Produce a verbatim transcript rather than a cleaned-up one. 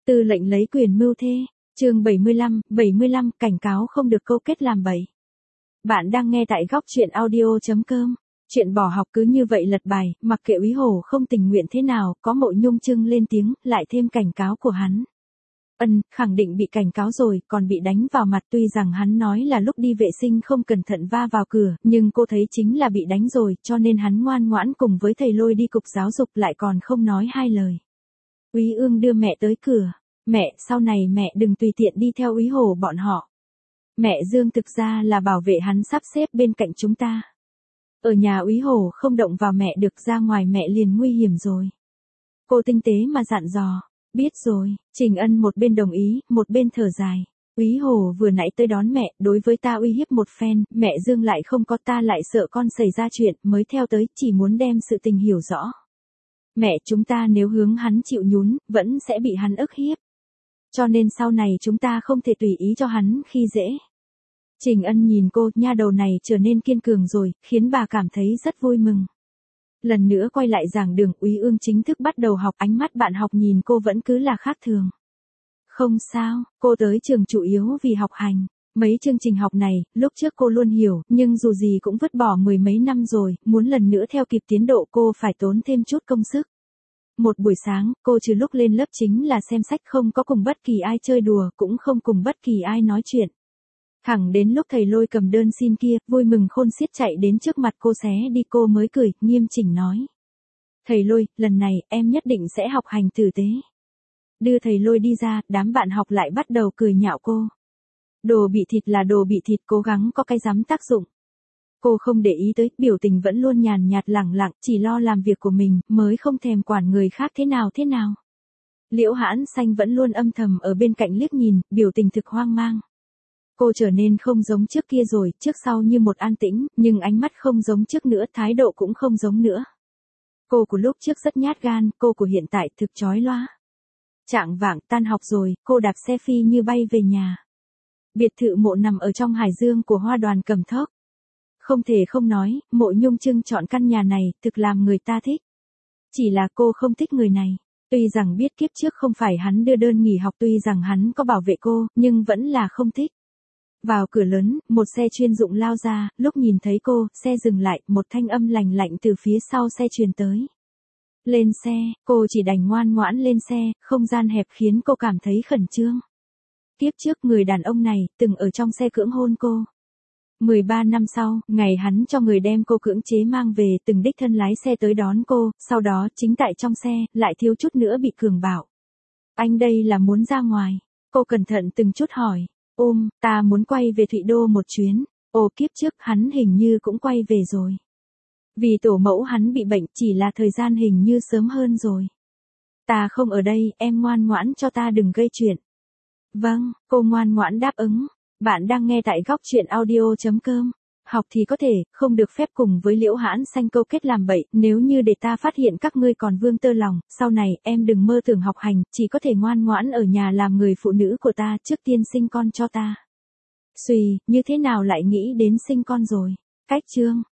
Tư lệnh lấy quyền mưu thê, chương bảy mươi lăm, bảy mươi lăm cảnh cáo không được câu kết làm bậy. Bạn đang nghe tại góc truyện audio chấm com. Chuyện bỏ học cứ như vậy lật bài, mặc kệ Úy Hổ không tình nguyện thế nào, có Mộ Nhung Trưng lên tiếng, lại thêm cảnh cáo của hắn. Ân, khẳng định bị cảnh cáo rồi, còn bị đánh vào mặt, tuy rằng hắn nói là lúc đi vệ sinh không cẩn thận va vào cửa, nhưng cô thấy chính là bị đánh rồi, cho nên hắn ngoan ngoãn cùng với thầy Lôi đi cục giáo dục lại còn không nói hai lời. Úy Ương đưa mẹ tới cửa. Mẹ, sau này mẹ đừng tùy tiện đi theo Úy Hổ bọn họ. Mẹ Dương thực ra là bảo vệ hắn sắp xếp bên cạnh chúng ta. Ở nhà Úy Hổ không động vào mẹ được, ra ngoài mẹ liền nguy hiểm rồi. Cô tinh tế mà dặn dò. Biết rồi, Trình Ân một bên đồng ý, một bên thở dài. Úy Hổ vừa nãy tới đón mẹ, đối với ta uy hiếp một phen, mẹ Dương lại không có, ta lại sợ con xảy ra chuyện, mới theo tới, chỉ muốn đem sự tình hiểu rõ. Mẹ, chúng ta nếu hướng hắn chịu nhún, vẫn sẽ bị hắn ức hiếp. Cho nên sau này chúng ta không thể tùy ý cho hắn khi dễ. Trình Ân nhìn cô, nha đầu này trở nên kiên cường rồi, khiến bà cảm thấy rất vui mừng. Lần nữa quay lại giảng đường, Úy Ương chính thức bắt đầu học, ánh mắt bạn học nhìn cô vẫn cứ là khác thường. Không sao, cô tới trường chủ yếu vì học hành. Mấy chương trình học này, lúc trước cô luôn hiểu, nhưng dù gì cũng vứt bỏ mười mấy năm rồi, muốn lần nữa theo kịp tiến độ cô phải tốn thêm chút công sức. Một buổi sáng, cô trừ lúc lên lớp chính là xem sách, không có cùng bất kỳ ai chơi đùa, cũng không cùng bất kỳ ai nói chuyện. Thẳng đến lúc thầy Lôi cầm đơn xin kia, vui mừng khôn xiết chạy đến trước mặt cô xé đi, cô mới cười, nghiêm chỉnh nói. Thầy Lôi, lần này, em nhất định sẽ học hành tử tế. Đưa thầy Lôi đi ra, đám bạn học lại bắt đầu cười nhạo cô. Đồ bị thịt là đồ bị thịt, cố gắng có cái dám tác dụng. Cô không để ý tới, biểu tình vẫn luôn nhàn nhạt lẳng lặng, chỉ lo làm việc của mình, mới không thèm quản người khác thế nào thế nào. Liễu Hãn Xanh vẫn luôn âm thầm ở bên cạnh liếc nhìn, biểu tình thực hoang mang. Cô trở nên không giống trước kia rồi, trước sau như một an tĩnh, nhưng ánh mắt không giống trước nữa, thái độ cũng không giống nữa. Cô của lúc trước rất nhát gan, cô của hiện tại thực chói loa. Chạng vạng tan học rồi, cô đạp xe phi như bay về nhà. Biệt thự Mộ nằm ở trong Hải Dương của Hoa Đoàn Cầm Thóc. Không thể không nói, Mộ Nhung Trưng chọn căn nhà này, thực làm người ta thích. Chỉ là cô không thích người này. Tuy rằng biết kiếp trước không phải hắn đưa đơn nghỉ học, tuy rằng hắn có bảo vệ cô, nhưng vẫn là không thích. Vào cửa lớn, một xe chuyên dụng lao ra, lúc nhìn thấy cô, xe dừng lại, một thanh âm lành lạnh từ phía sau xe truyền tới. Lên xe, cô chỉ đành ngoan ngoãn lên xe, không gian hẹp khiến cô cảm thấy khẩn trương. Kiếp trước người đàn ông này, từng ở trong xe cưỡng hôn cô. mười ba năm sau, ngày hắn cho người đem cô cưỡng chế mang về, từng đích thân lái xe tới đón cô, sau đó chính tại trong xe, lại thiếu chút nữa bị cường bạo. Anh đây là muốn ra ngoài. Cô cẩn thận từng chút hỏi. Ôm, ta muốn quay về Thụy Đô một chuyến. Ồ, kiếp trước hắn hình như cũng quay về rồi. Vì tổ mẫu hắn bị bệnh, chỉ là thời gian hình như sớm hơn rồi. Ta không ở đây, em ngoan ngoãn cho ta đừng gây chuyện. Vâng, cô ngoan ngoãn đáp ứng. Bạn đang nghe tại góc truyện audio chấm com. Học thì có thể, không được phép cùng với Liễu Hãn Xanh câu kết làm bậy, nếu như để ta phát hiện các ngươi còn vương tơ lòng, sau này, em đừng mơ tưởng học hành, chỉ có thể ngoan ngoãn ở nhà làm người phụ nữ của ta, trước tiên sinh con cho ta. Xùy, như thế nào lại nghĩ đến sinh con rồi? Cách chương.